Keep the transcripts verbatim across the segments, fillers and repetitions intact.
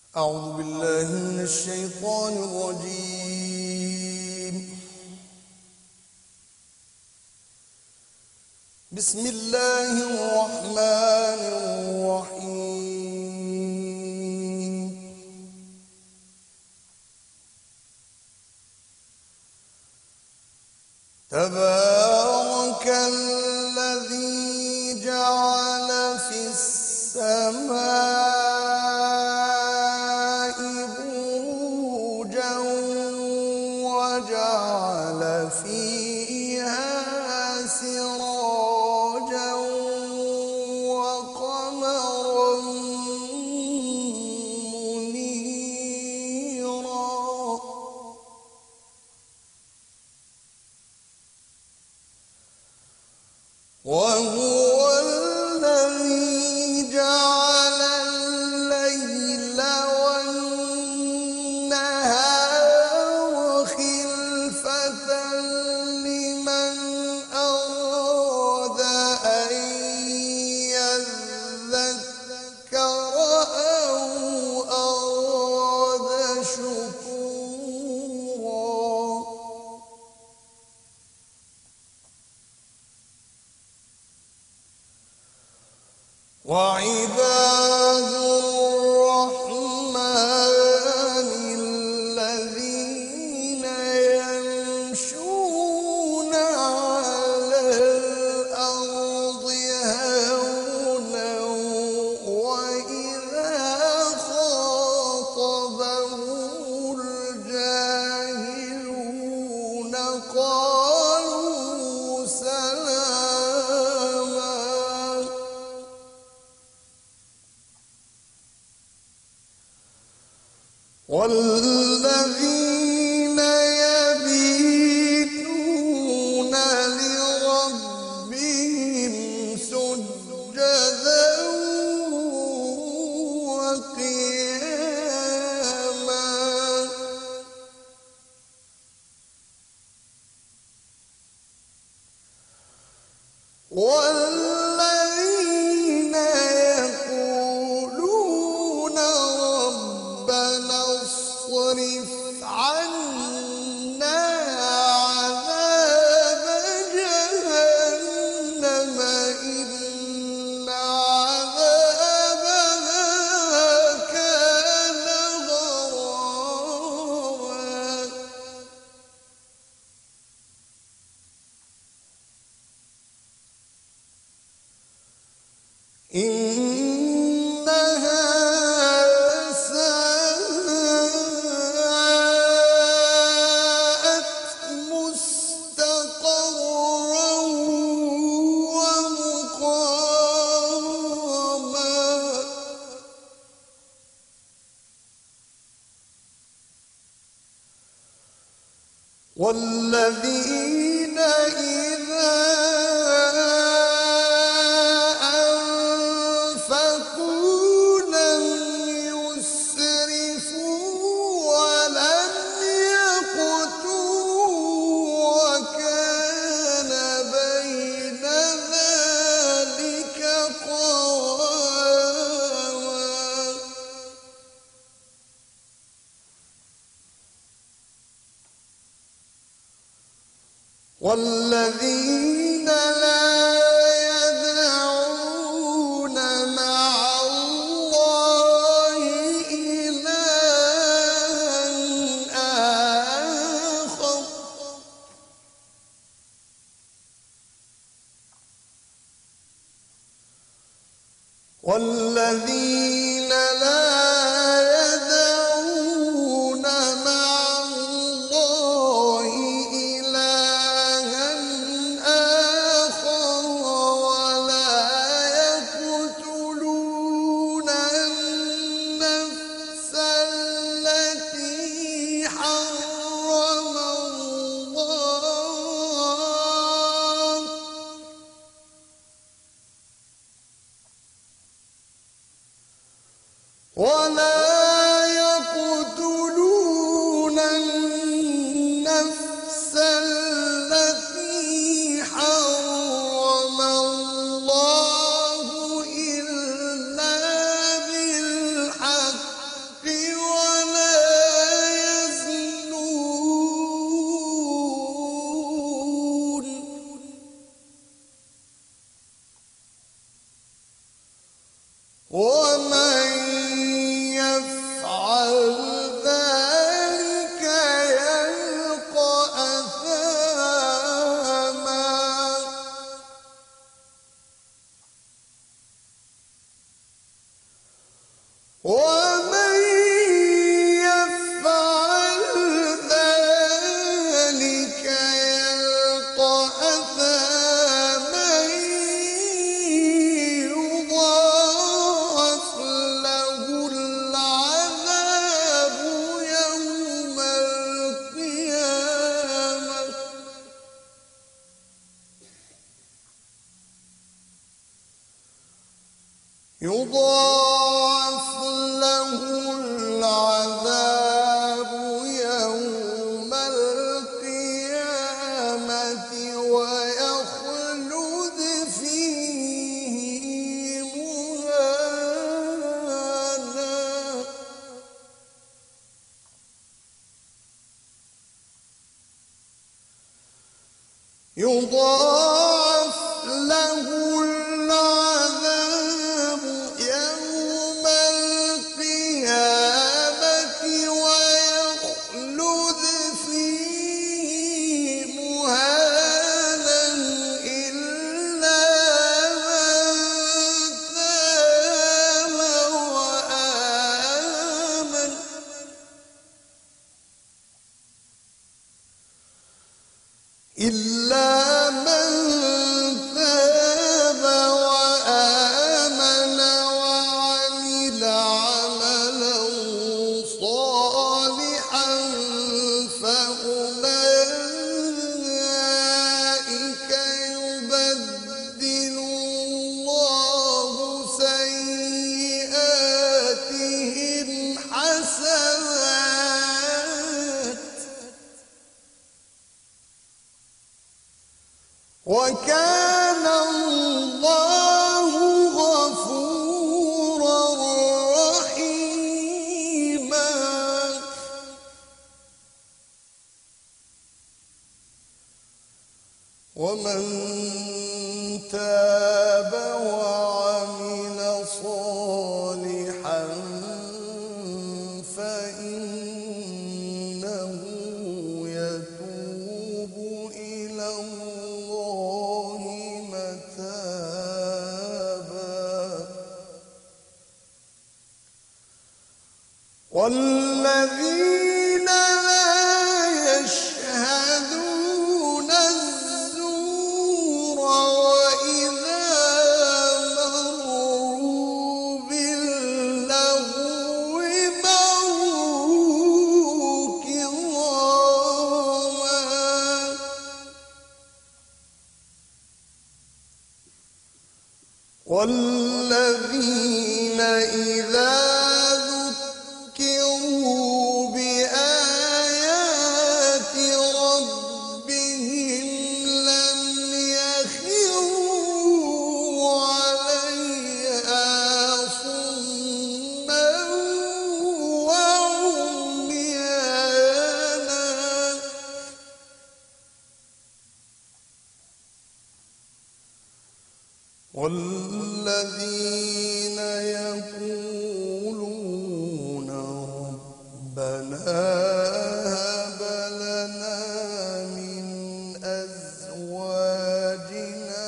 أعوذ بالله من الشيطان الرجيم. بسم الله الرحمن الرحيم. تبارك الذي جعل في السماء وجعل فيها سراجا وقمرا منيرا وهو الذي جعل الليل والنهار خلفة لمن أراد أن يذكر أو أراد شكورا. وعباد الرحمن الذين يمشون على الأرض هونا وإذا خاطبهم الجاهلون قالوا سلاما. والذين يبيتون لربهم سجدا وقياما والذين يقولون ربنا اصرف عنا عذاب جهنم إن عذابها كان غراما. إنها ساءت مستقرا ومقاما. والذين إذا أنفقوا لم يسرفوا ولم يقتروا وكان بين ذلك قواما. والذين لا يدعون مع الله إلها آخر والذين لا يدعون مع الله إلها آخر ولا يقتلون النفس التي حرم الله ولا يقتلون النفس التي حرم الله إلا بالحق ومن يفعل ذلك يلقى أثاما يضاعف له العذاب يوم القيامة يضاعف له العذاب يوم القيامة ويخلد فيه مهانا يضاعف له العذاب يوم القيامة ويخلد فيه مهانا إلا من تاب وآمن إلا من تاب وآمن وعمل عملا صالحا فأولئك يبدل الله سيئاتهم حسنات وكان الله غفورا رحيما ومن تاب وعمل صالحا فإنه يتوب إلى الله متابا والذين لا يشهدون الزور وإذا مروا باللغو مروا كراما والذين إذا ذكروا بآيات ربهم لم يخروا عليها صما وعميانا والذين يقولون ربنا هب لنا من أزواجنا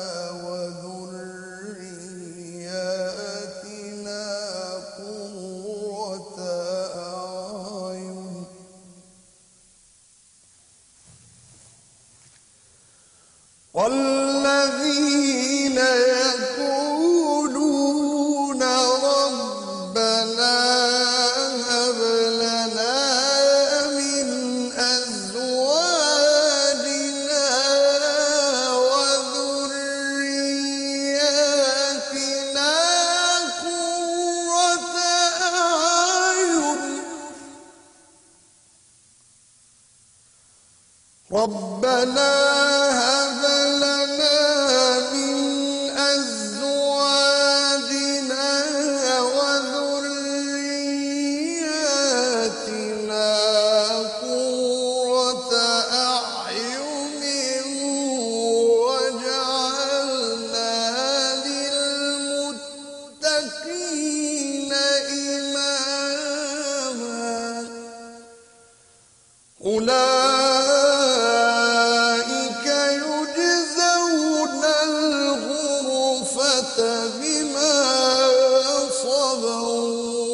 وذرياتنا قرة أعين والذين يقولون ربنا هب لنا من أزواجنا وذرياتنا قرة أعين ربنا هب لنا من أزواجنا وذرياتنا قرة أعين واجعلنا للمتقين إماما أولئك يجزون الغرفة بما صبروا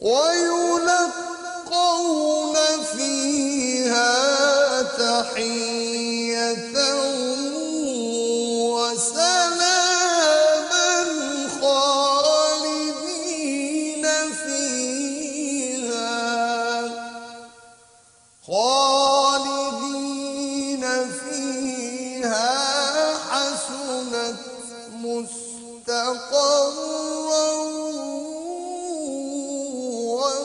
ويلقون فيها تحية وسلاما خالدين فيها خالدين فيها حسنت مستقرا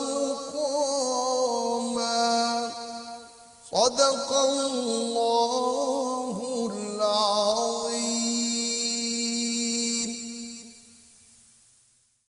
ومقاما. صدق الله